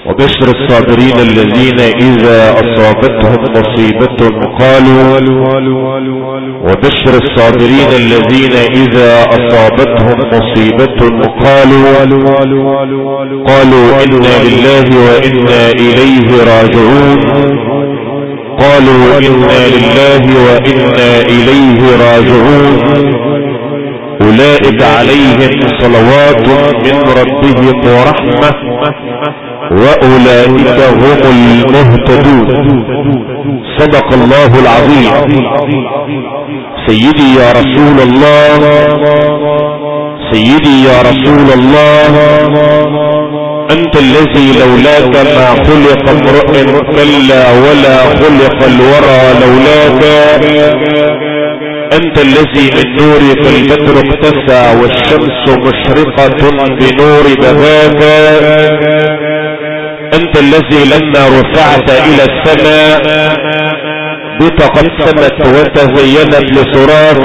وبشر الصابرين الذين إذا أصابتهم مصيبة قالوا وبشر الصابرين الذين إذا أصابتهم مصيبة قالوا إنا لله وإنا إليه راجعون قالوا إنا لله وإنا إليه راجعون أولئك عليهم صلوات من ربهم ورحمة وأولئك هم المهتدون. صدق الله العظيم. سيدي يا رسول الله، سيدي يا رسول الله، أنت الذي لولاك ما خلق امرئ كلا ولا خلق الورى لولاك. أنت الذي من نورك البدر اقتسى والشمس مشرقة بنور بهاك. أنت الذي لما رفعت إلى السماء بك قد سمت وتزينت لسراك.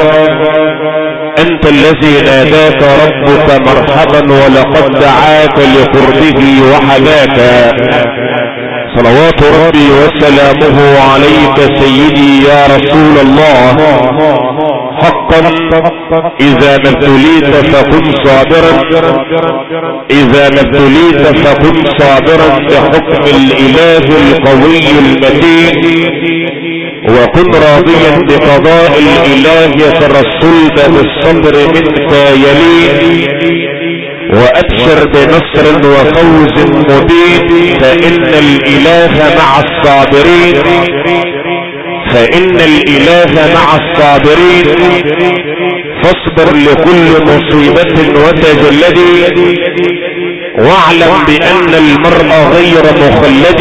أنت الذي ناداك ربك مرحبا ولقد دعاك لقربه وحداك. صلوات ربي وسلامه عليك سيدي يا رسول الله. حقا إذا ما ابتليت فكن صابرا، إذا ما ابتليت فكن صابرا بحكم الإله القوي المتين، وكن راضيا بقضاء الإله فالصلب بالصبر منك يلين. وأبشر بنصر وفوز مبين، فإن الإله مع الصابرين، فإن الإله مع الصابرين. فاصبر لكل مصيبة وتجلدي، واعلم بأن المرء غير مخلد.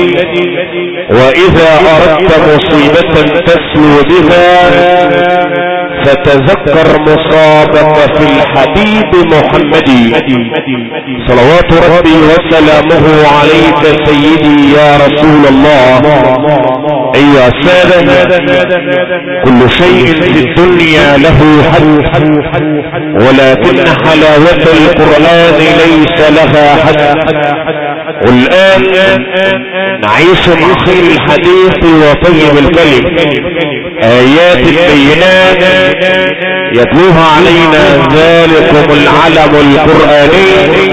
وإذا أردت مصيبة تسلو بها فتذكر مصابك في الحبيب محمد. صلوات ربي وسلامه عليك سيدي يا رسول الله. أيها السادة، كل شيء في الدنيا له حد، ولكن حلاوة القرآن ليس لها حد. والآن نعيش مع خير الحديث وطيب الكلم، آيات البينات يتلوها علينا ذلكم العلم القرآني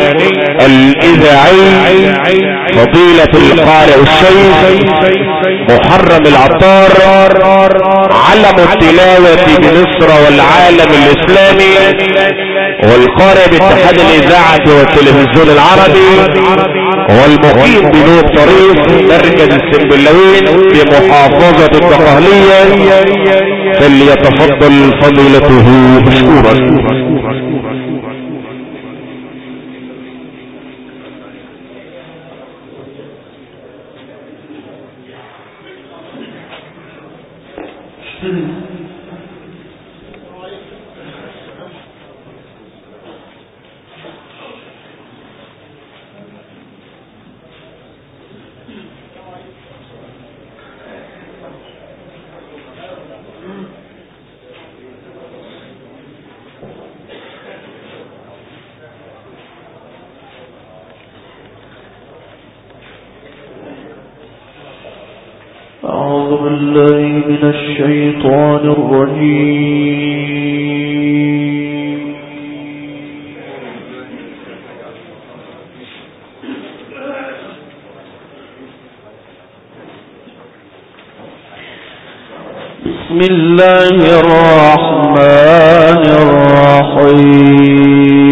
الإذاعي فضيلة القارئ الشيخ محرم العطار، علم التلاوة بمصر والعالم الإسلامي، والقارئ باتحاد الإذاعة والتلفزيون العربي، والمقيم بنور طريق مركز السنبلاوين في محافظة الدقهلية. فليتفضل فضيلته مشكورا. أعوذ بالله من الشيطان الرجيم. بسم الله الرحمن الرحيم.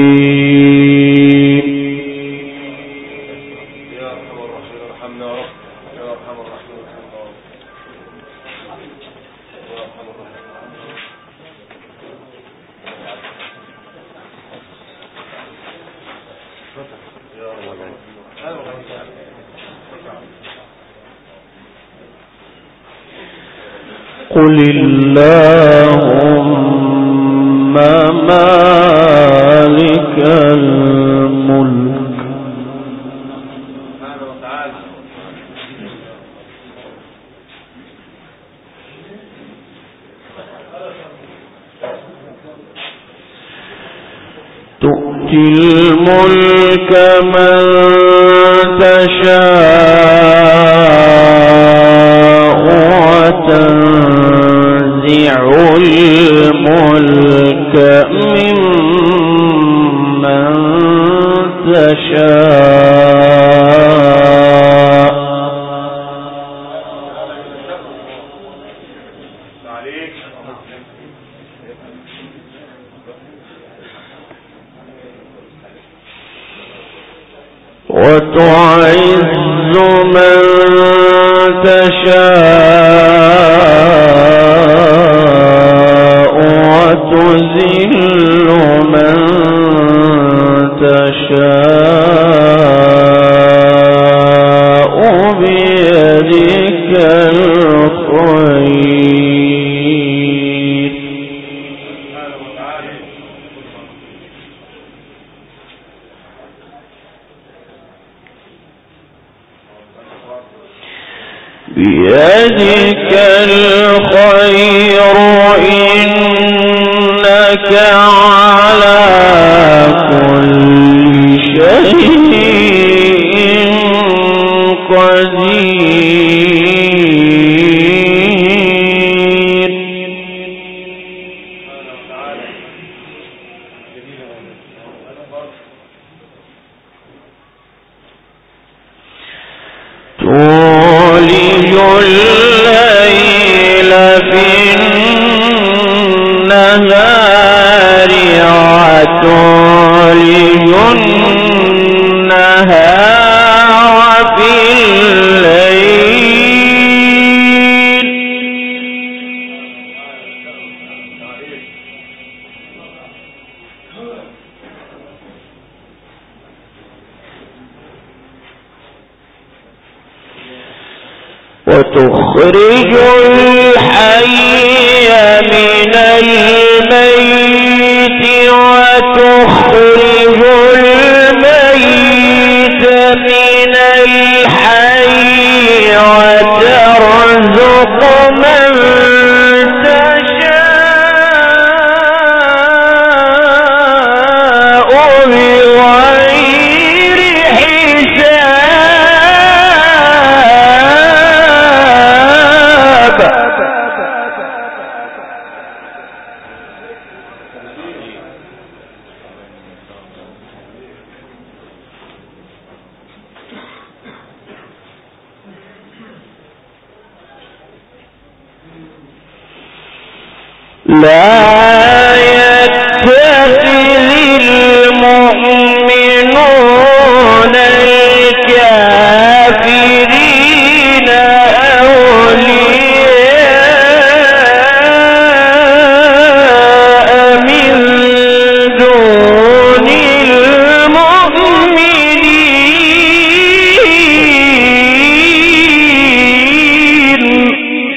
قل اللهم مالك الملك تؤتي الملك من تشاء وتعز من تشاء وتذل من تشاء بيدك الخير بيدك الخير إنك على كل شيء قدير تولج الليل في النهار وتولج النهار في الليل وتخرج الحي من الميت وتخرج الميت من الحي وترزق من تشاء بغير حساب لا يتخذ المؤمنون الكافرين أولياء من دون المؤمنين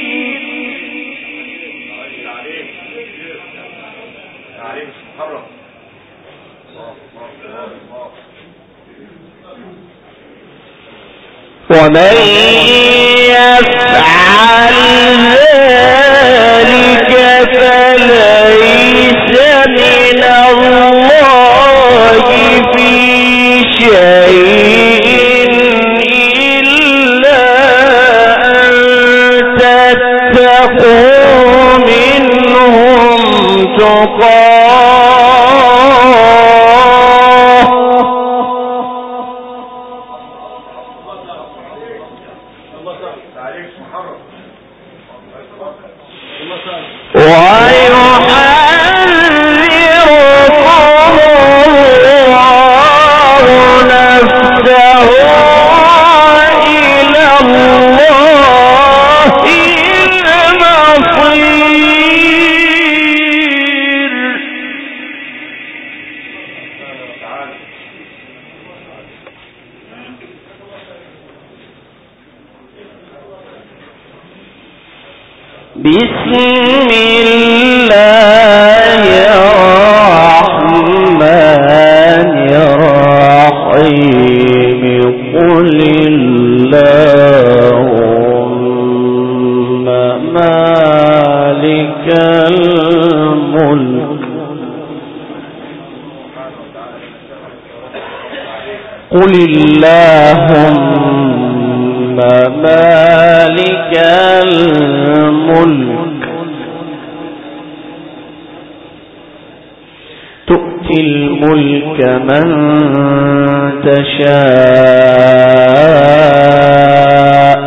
ومن يفعل ذلك فليس من الله في شيء إلا أن تتقوا منهم تقاه ويحذركم الله نفسه إلى الله المصير بسم الله الرحمن الرحيم قل اللهم مالك الملك قل اللهم مالك الملك تؤتي الملك من تشاء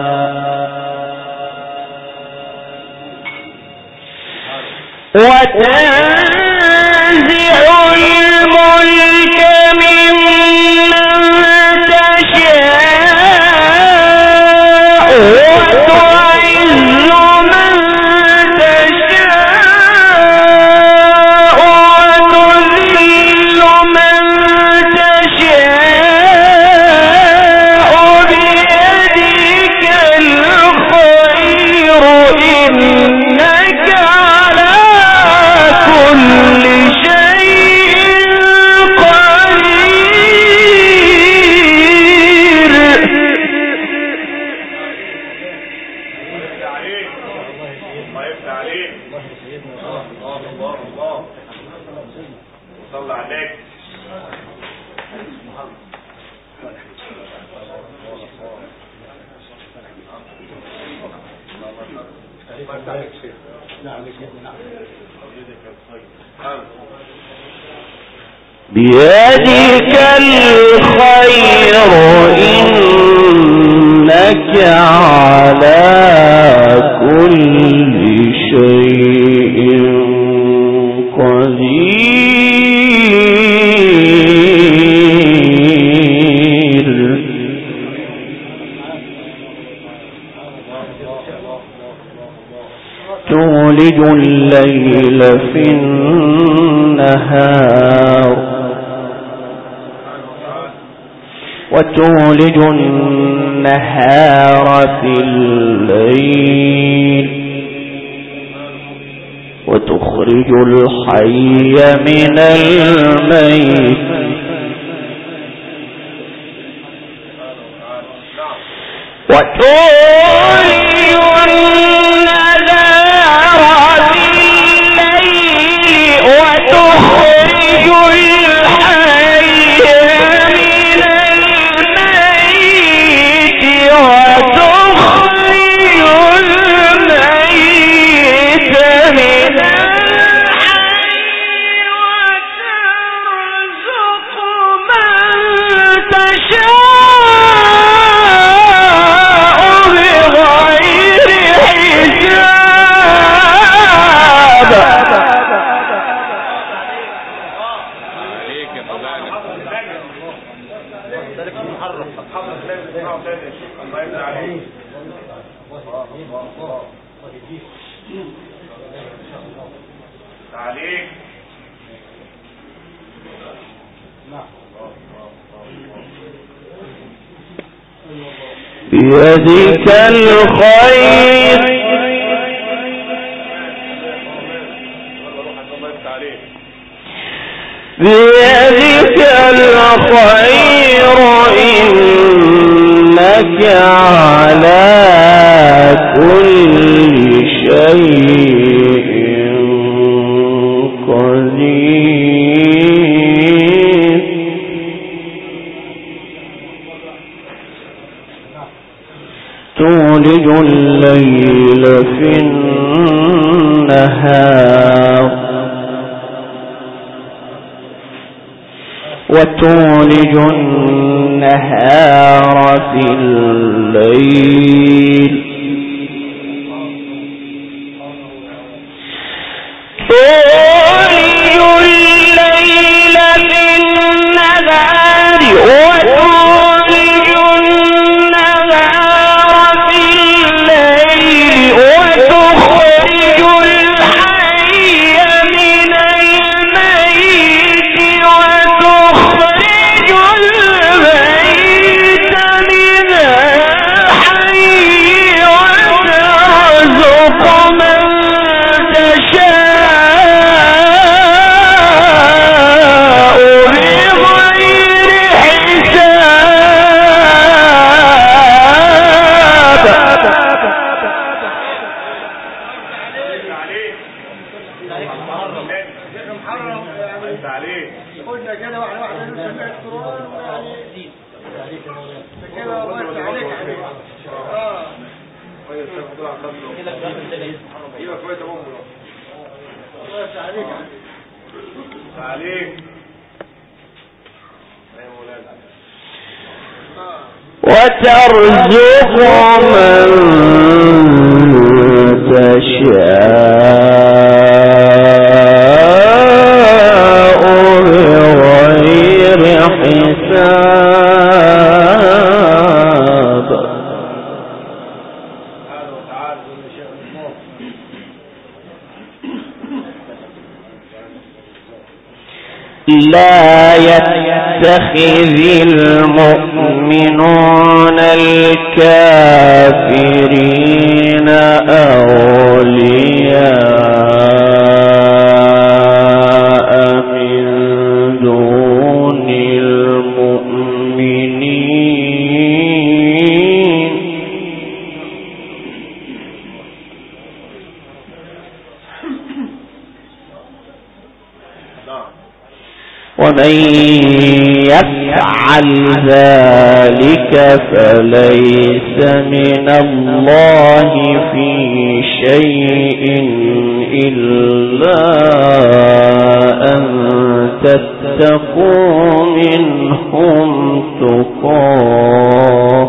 وتنزع الملك ممن تشاء وتعز من تشاء وتذل من تشاء بيدك الخير إنك على كل شيء قدير. الله يفتح عليك. الله صلى عليك. بيدك الخير إنك على كل شيء قدير. تولج الليل في النهار وتولج النهار في الليل وتخرج الحي من الميت وتولج النهار في الليل وتخرج الحي من الميت وتخرج الميت من الحي وترزق من تشاء بغير حساب. بيدك الخير بيدك الخير إنك على كل شيء قدير. تولج الليل في النهار وتولج النهار في الليل تولج الليل في النهار وتولج النهار في الليل وتخرج الحي من الميت وتخرج الميت من الحي وترزق من تشاء بغير حساب. قلنا كده واحدة واحدة نسمع القرآن كده الله يفتح عليك كويس تاخد على الخط ايوه كويس يا ماما الله يفتح عليك عليك ايوه مولانا وترزق من تشاء بغير حساب. لا يتخذ المؤمنون الكافرين أولياء من دون المؤمنين ومن يفعل ذلك فليس من الله في شيء إلا أن تتقوا منهم تقاه.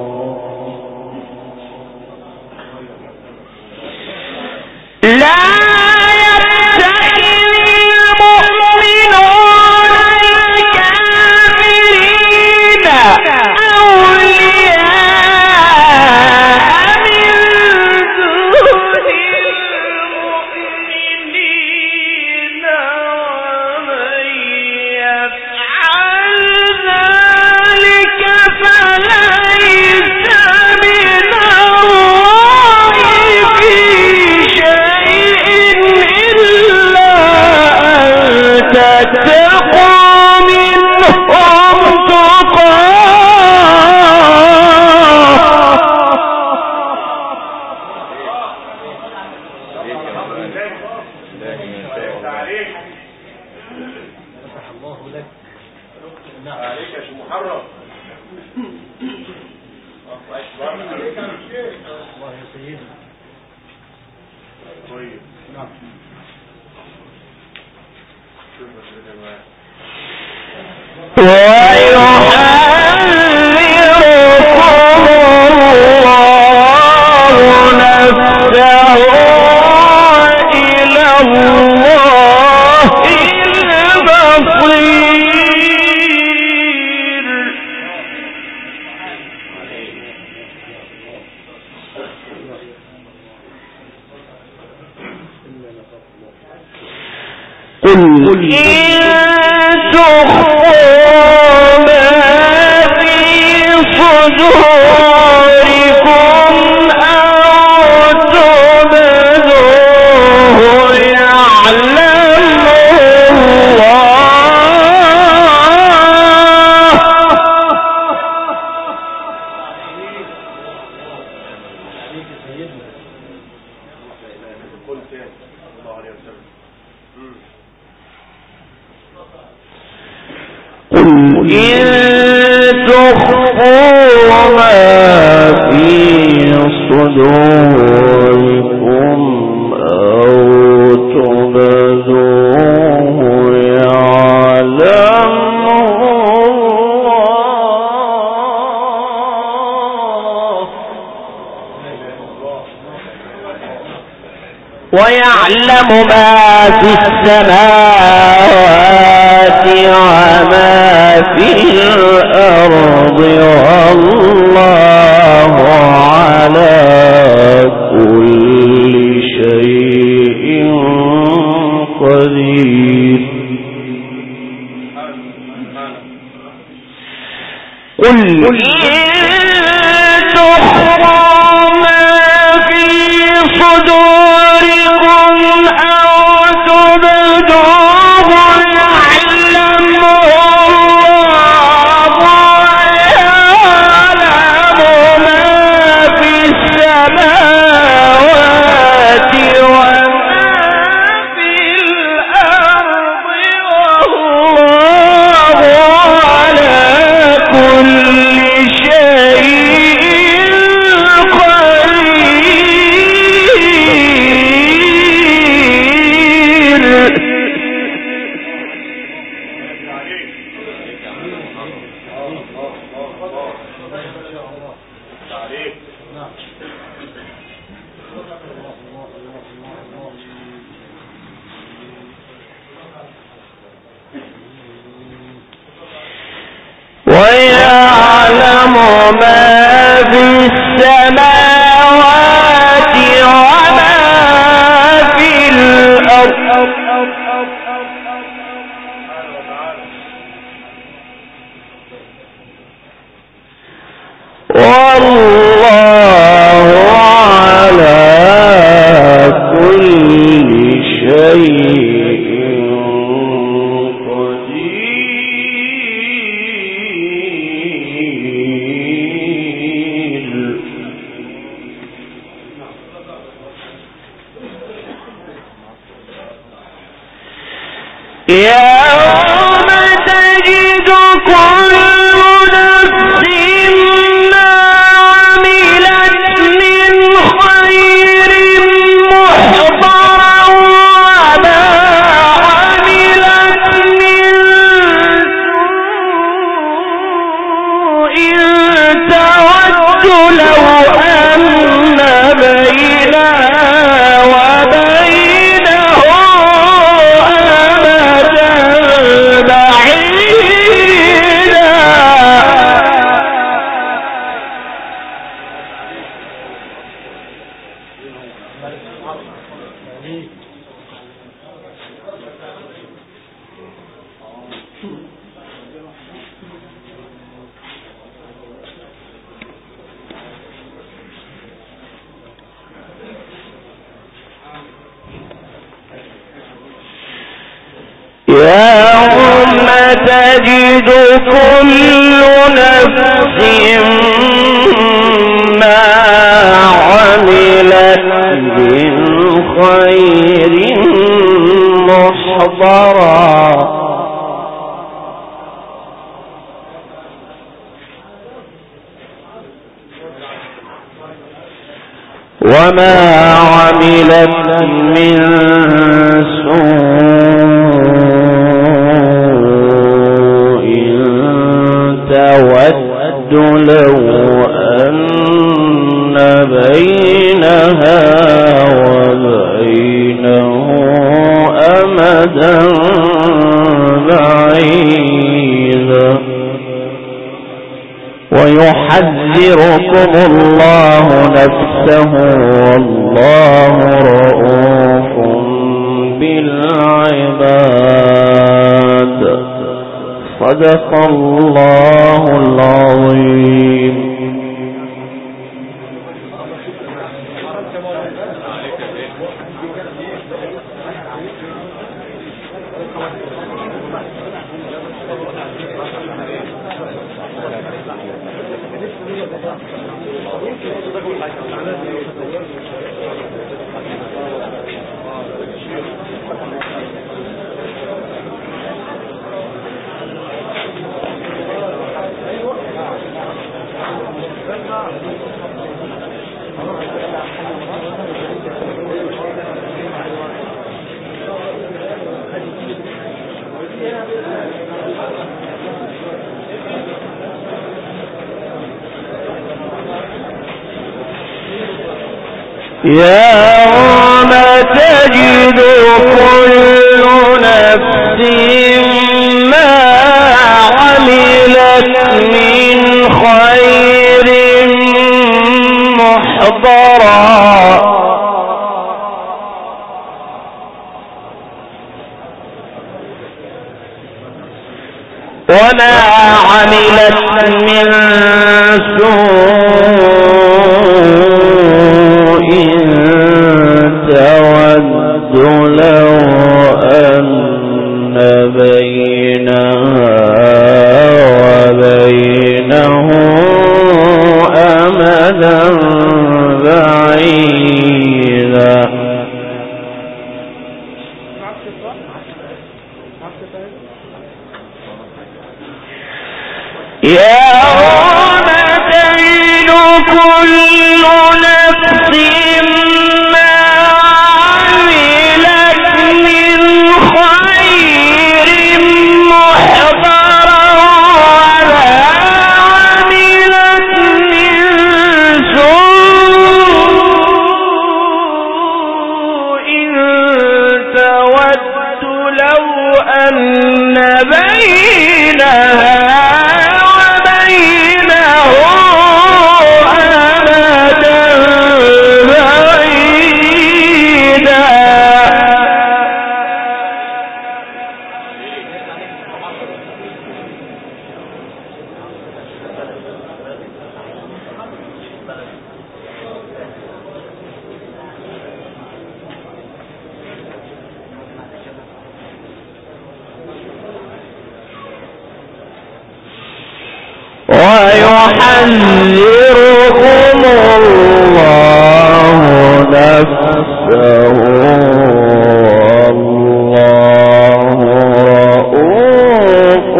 ويعلم ما في السماوات وما في الأرض والله على كل شيء قدير. قل كل شيء والله على كل شيء قدير. يوم تجد كل نفس ما عملت من خير محضرا وما عملت من سوء تود لو أن بينها وبينه أمدا بعيدا. يوم تجد كل نفس ما عملت من خير محضرا وما عملت من سوء تود لو أن بينها وبينه أمدا بعيدا. ويحذركم الله نفسه والله رؤوف بالعباد. صدق الله العظيم. يوم تجد كل نفس ما عملت من خير محضرا وما عملت من سوء تود لو أن بينها وبينه أمدا بعيدا. يوم تجد كل نفس ما عملت من خير محضرا وما يحذركم الله نفسه والله رؤوف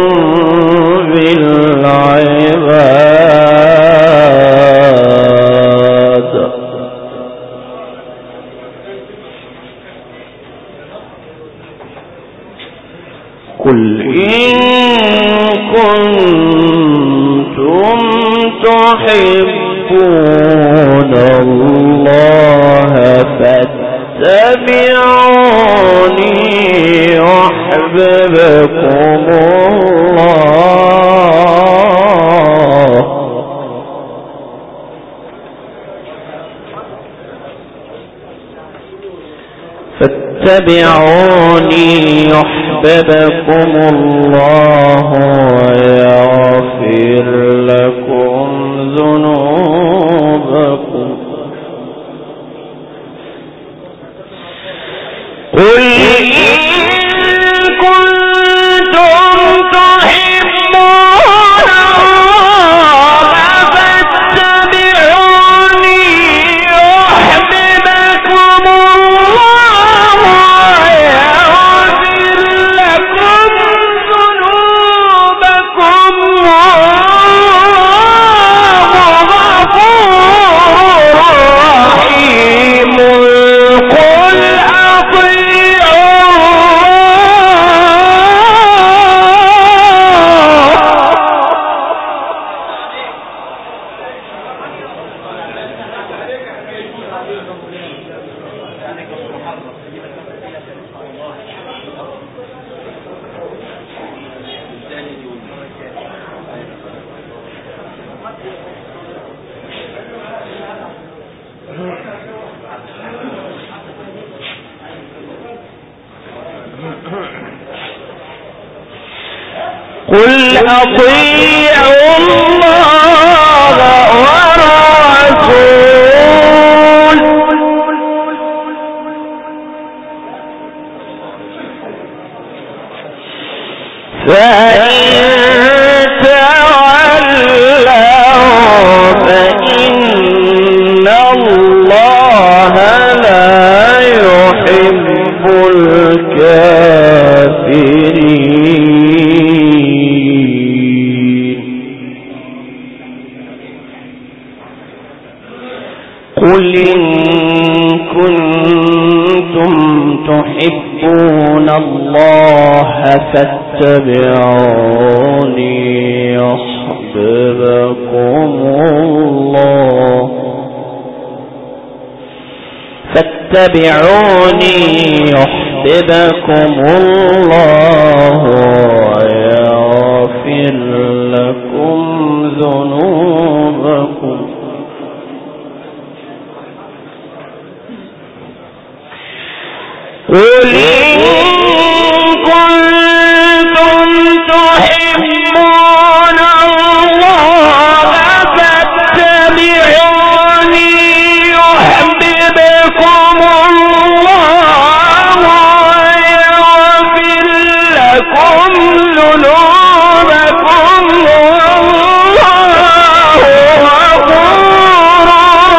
بالعباد. قل إن كنتم تحبون الله فاتبعوني يحببكم الله فاتبعوني يحببكم الله ويغفر لكم ذنوبكم. قل إن كنتم تحبون الله فاتبعوني يحببكم الله ويغفر لكم ذنوبكم والله غفور رحيم. قل أطيعوا الله والرسول فإن تولوا فإن الله لا يحب الكافرين. قل إن كنتم تحبون الله فاتبعوني يحببكم الله فاتبعوني يحببكم الله ويغفر لكم ذنوبكم. قل إن كنتم تحبون الله فاتبعوني يحببكم الله ويغفر لكم ذنوبكم والله غفور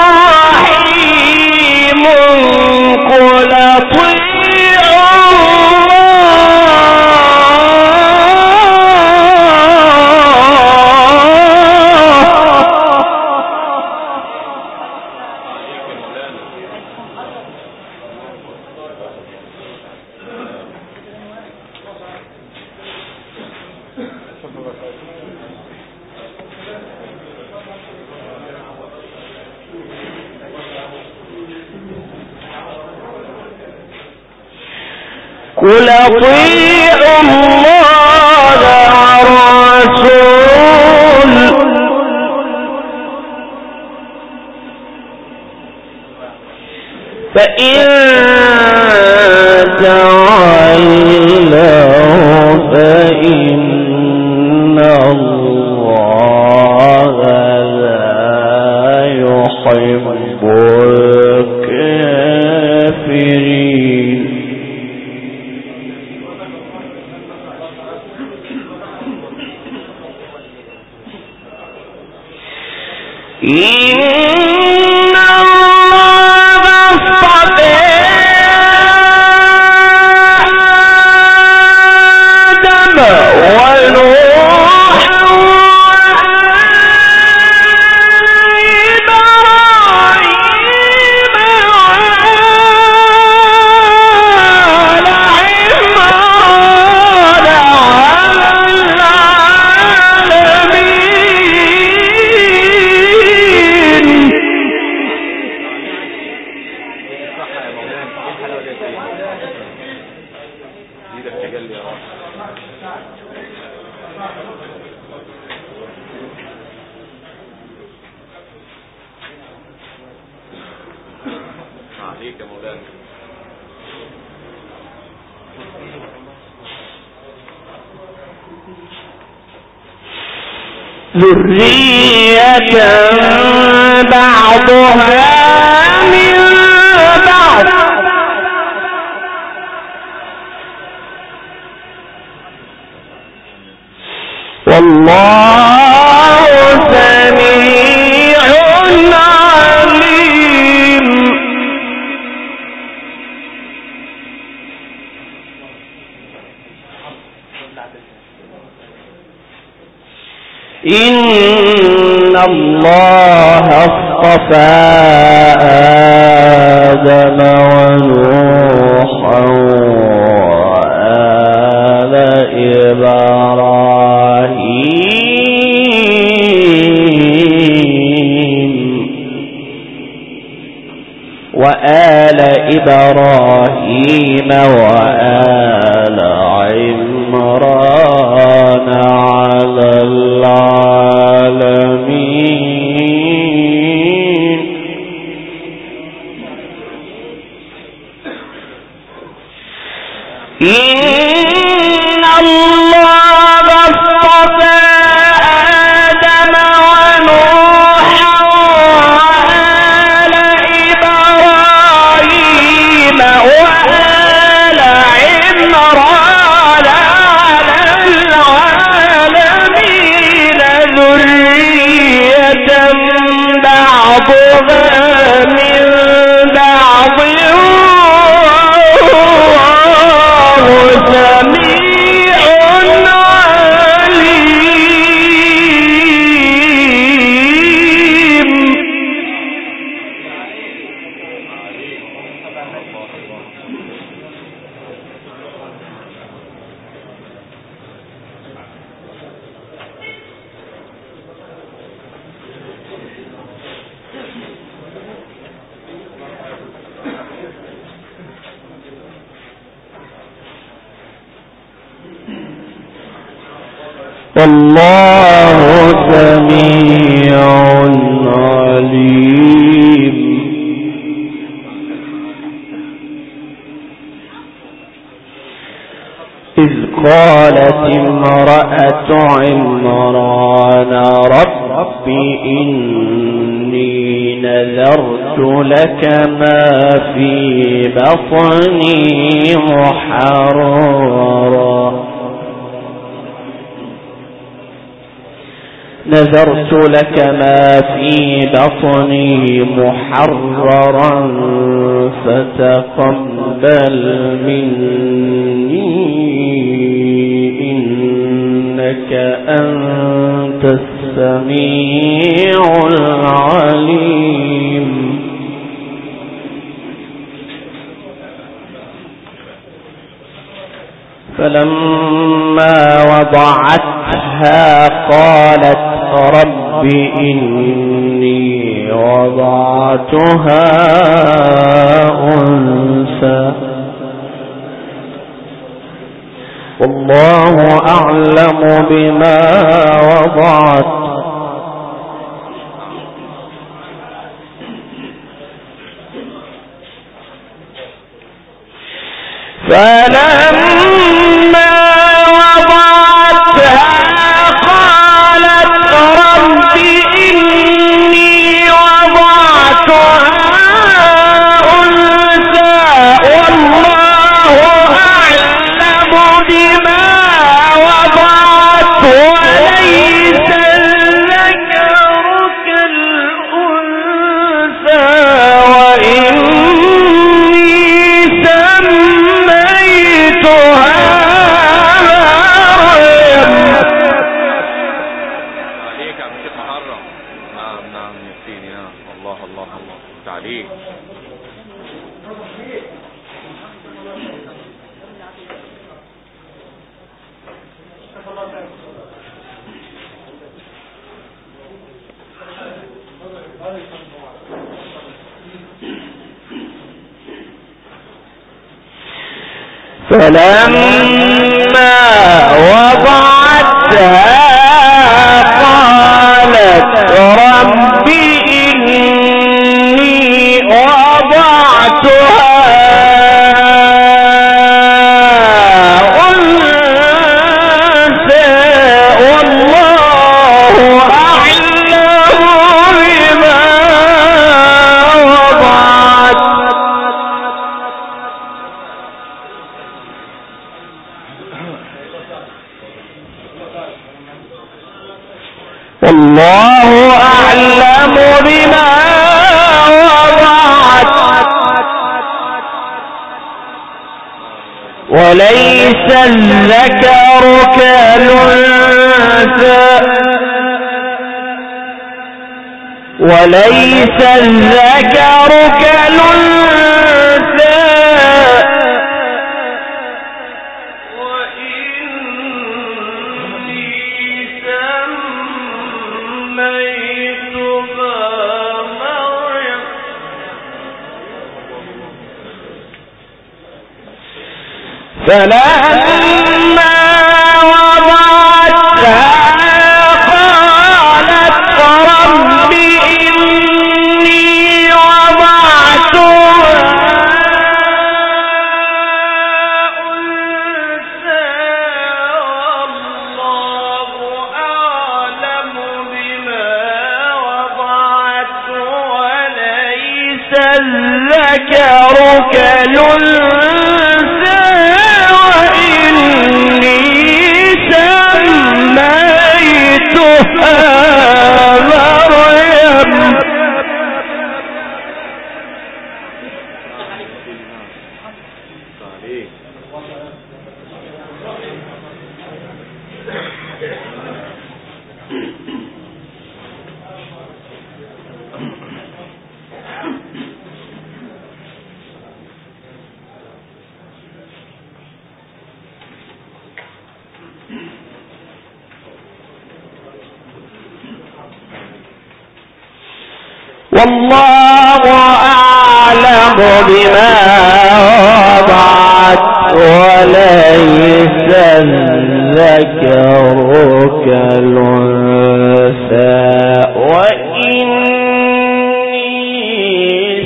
رحيم. قل قل أطيعوا الله والرسول فإن تولوا فإن الله لا يحب الكافرين. ذرية بعضها من بعض والله سميع عليم. إن الله اصطفى آدم ونوحا وآل إبراهيم وآل عمران على العالمين. إن الله اصطفى آدم ونوحا وآل إبراهيم وآل عمران على العالمين ذرية بعضها من بعض سميع عليم. والله سميع عليم. إذ قالت امرأة عمران رب إني نذرت لك ما في بطني محررا نذرت لك ما في بطني محررا فتقبل مني إنك أنت السميع العليم. فلما وضعتها قالت رب إني وضعتها أنثى والله أعلم بما وضعت فلما وضعتها قالت رب إني وضعتها أنثى والله أعلم بما وضعت وليس الذكر كالأنثى يا شيخ محرم. نعم يا سيدي. الله الله الله تعليق. فلما وضعتها قالت رب إني وضعتها أنثى والله أعلم بما وضعت. والله أعلم بما وضعت وليس الذكر كالأنثى وليس الذكر كالأنثى فلما وضعتها قالت رب إني وضعتها أنثى والله أعلم بما وضعت وليس الذكر كالأنثى والله أعلم بما وضعت وليس الذكر كالأنثى وإني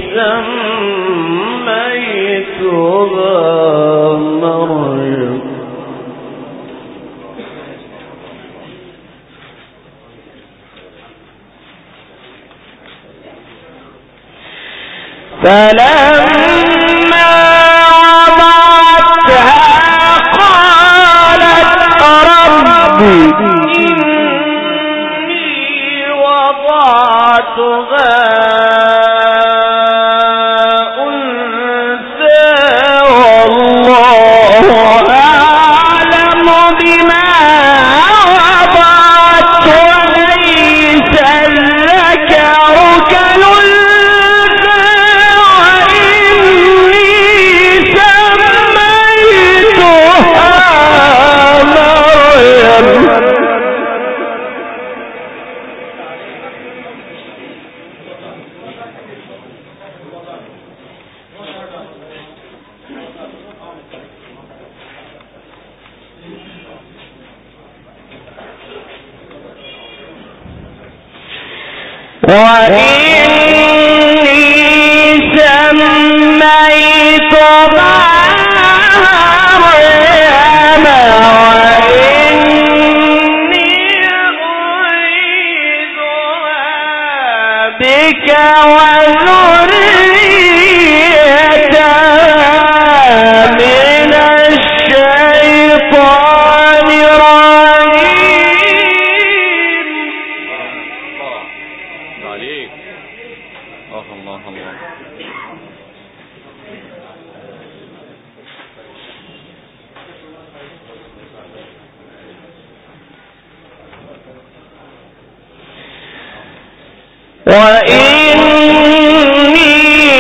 سميتها مريم. فلما وضعتها قالت رب إني وضعتها أنثى والله أعلم بما وضعت وليس الذكر كالأنثى وإني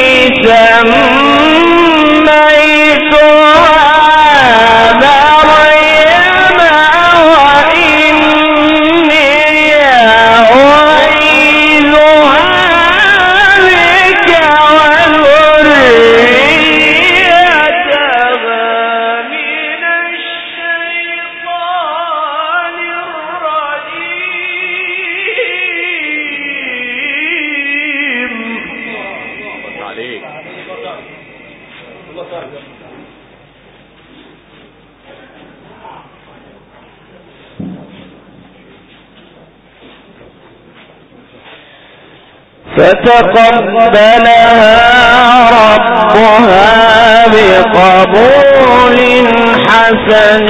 سميتها مريم وإني أعيذها بك وذريتها من الشيطان الرجيم. عليك. فتقبلها ربها بقبول حسن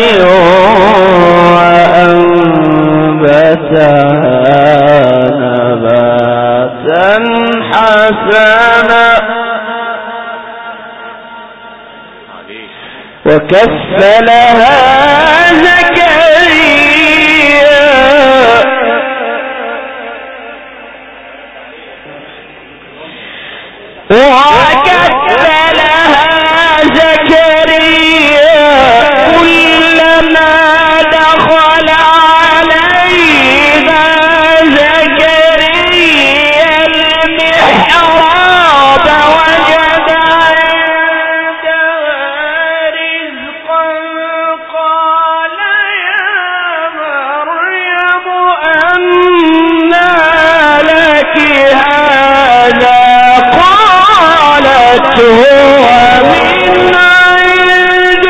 وأنبتها نباتا حسنا وكفلها زكريا كلما دخل عليها زكريا المحراب وجد عندها رزقا قال يا مريم أنى لك هذا قالت هو من عند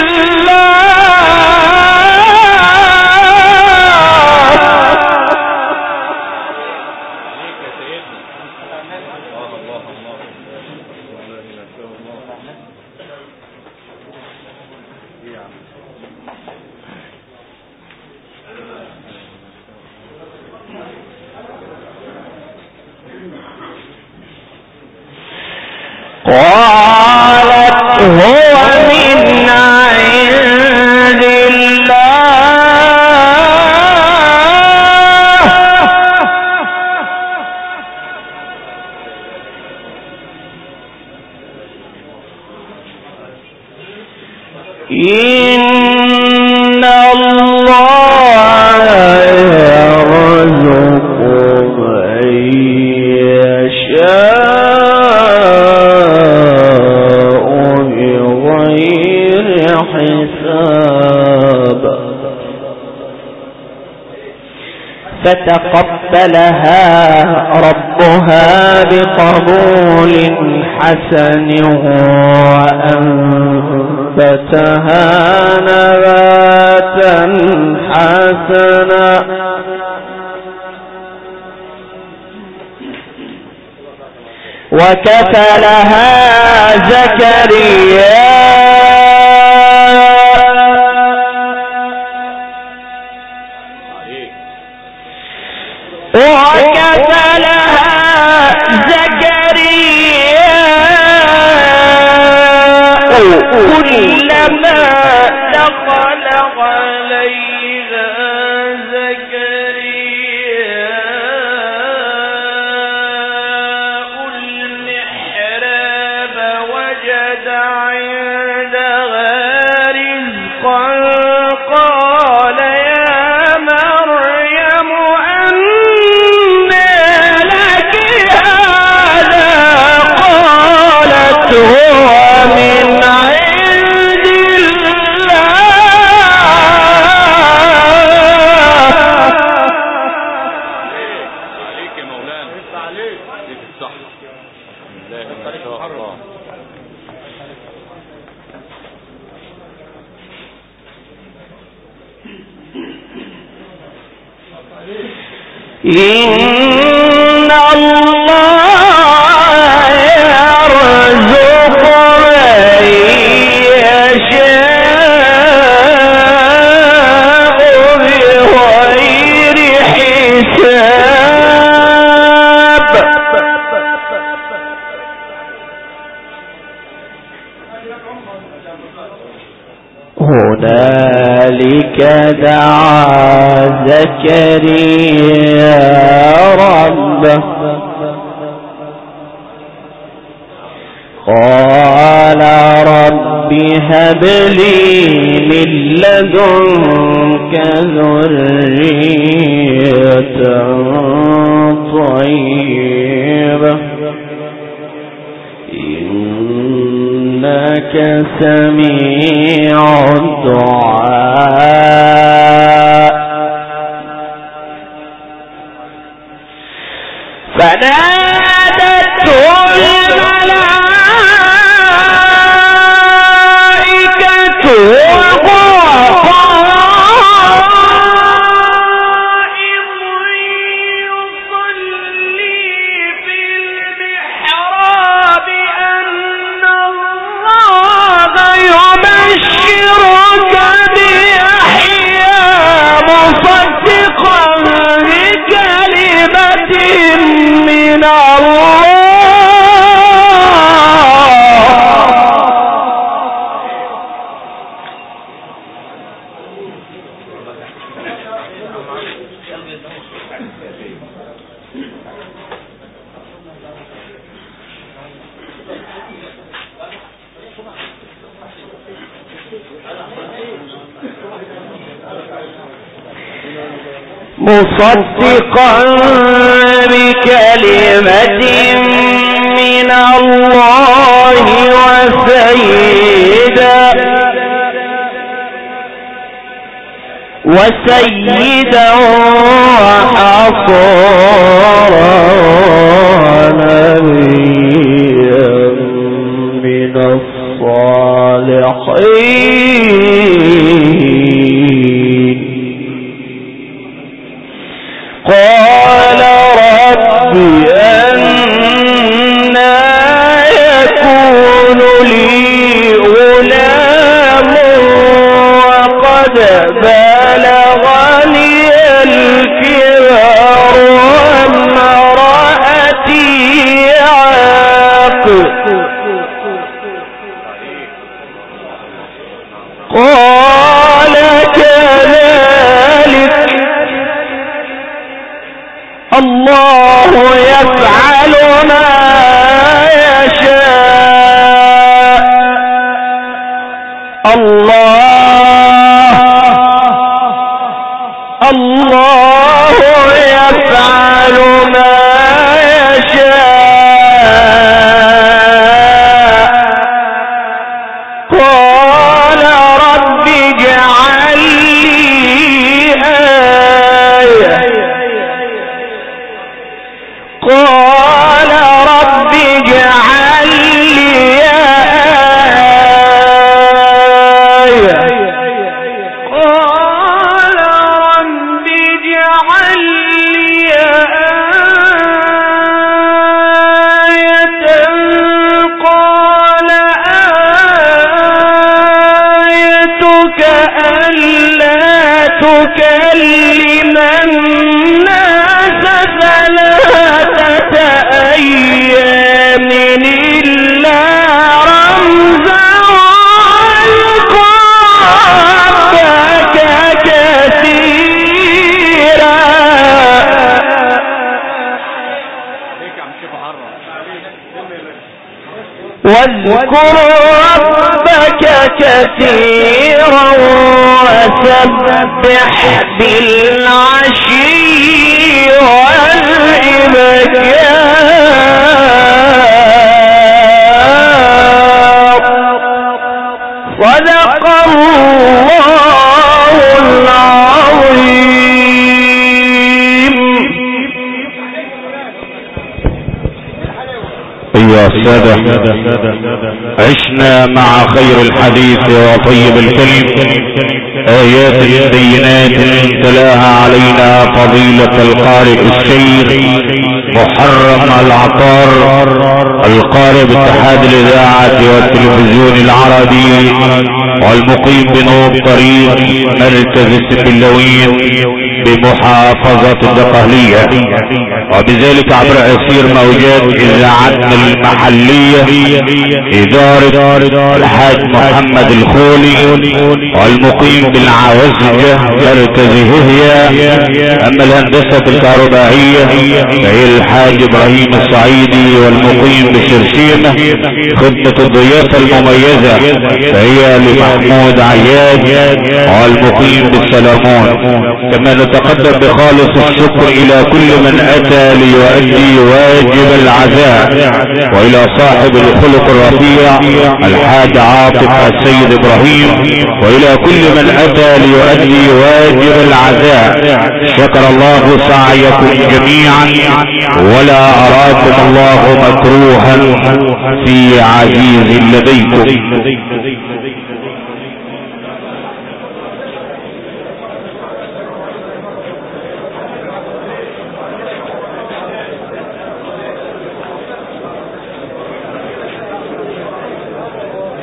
قالت هو من عند إن الله يرزق من يشاء بغير حساب. فتقبلها ربها بقبول حسن وأنبتها نباتا حسنا وكفلها زكريا كلما دخل عليها زكريا المحراب وجد عندها رزقا قال يا مريم أنى لك هذا قالت هو من عند عليك يا مولانا. عليك الصح. لا ما شاء الله. إن الله يرزق من يشاء بغير حساب. هنالك دعا زكريا ربه هب لي من لدنك ذرية طيبة إنك سميع الدعاء. فنادته الملائكة وهو قائم يصلي في المحراب أن الله يبشرك بيحيى مصدقا بكلمة من الله مصدقا بكلمة من الله وسيدا وحصورا نبيا من الصالحين. قال رب أنى يكون لي غلام وقد بلغني الكبر وامرأتي عاقر. قال كذلك الله يفعل ما يشاء. الله يفعل ما يشاء. قال رب اجعل لي آية. قال رب اجعل لي آية. قال رب اجعل لي آية. قال آيتك ألا تكلم الناس ثلاثة أيام إلا رمزا واذكر ربك كثيرا. واذكر ربك كثيرا وسبح بالعشي والإبكار. صدق الله العظيم. أيها السادة، عشنا مع خير الحديث وطيب الكلم آيات بينات تلاها علينا فضيلة القارئ الشيخ محرم العطار القارئ باتحاد الإذاعة والتلفزيون العربي والمقيم بنور طريق مركز السبلوين بمحافظة الدقهلية، وبذلك عبر أسير موجات إذاعتنا المحلية إدارة الحاج محمد الخولي، والمقيم بالعوزجة مركز هي. أما الهندسة الكهربائية فهي الحاج إبراهيم الصعيدي، والمقيم بشرشيمة. خدمة الضيافة المميزة فهي لمحمود عياد، والمقيم بالسلامون. كما نتقدم بخالص الشكر إلى كل من أتى ليؤدي واجب العزاء، وإلى صاحب الخلق الرفيع الحاج عاطف السيد إبراهيم، وإلى كل من أتى ليؤدي واجب العزاء. شكر الله سعيكم جميعا، ولا أراكم الله مكروها في عزيز لديكم.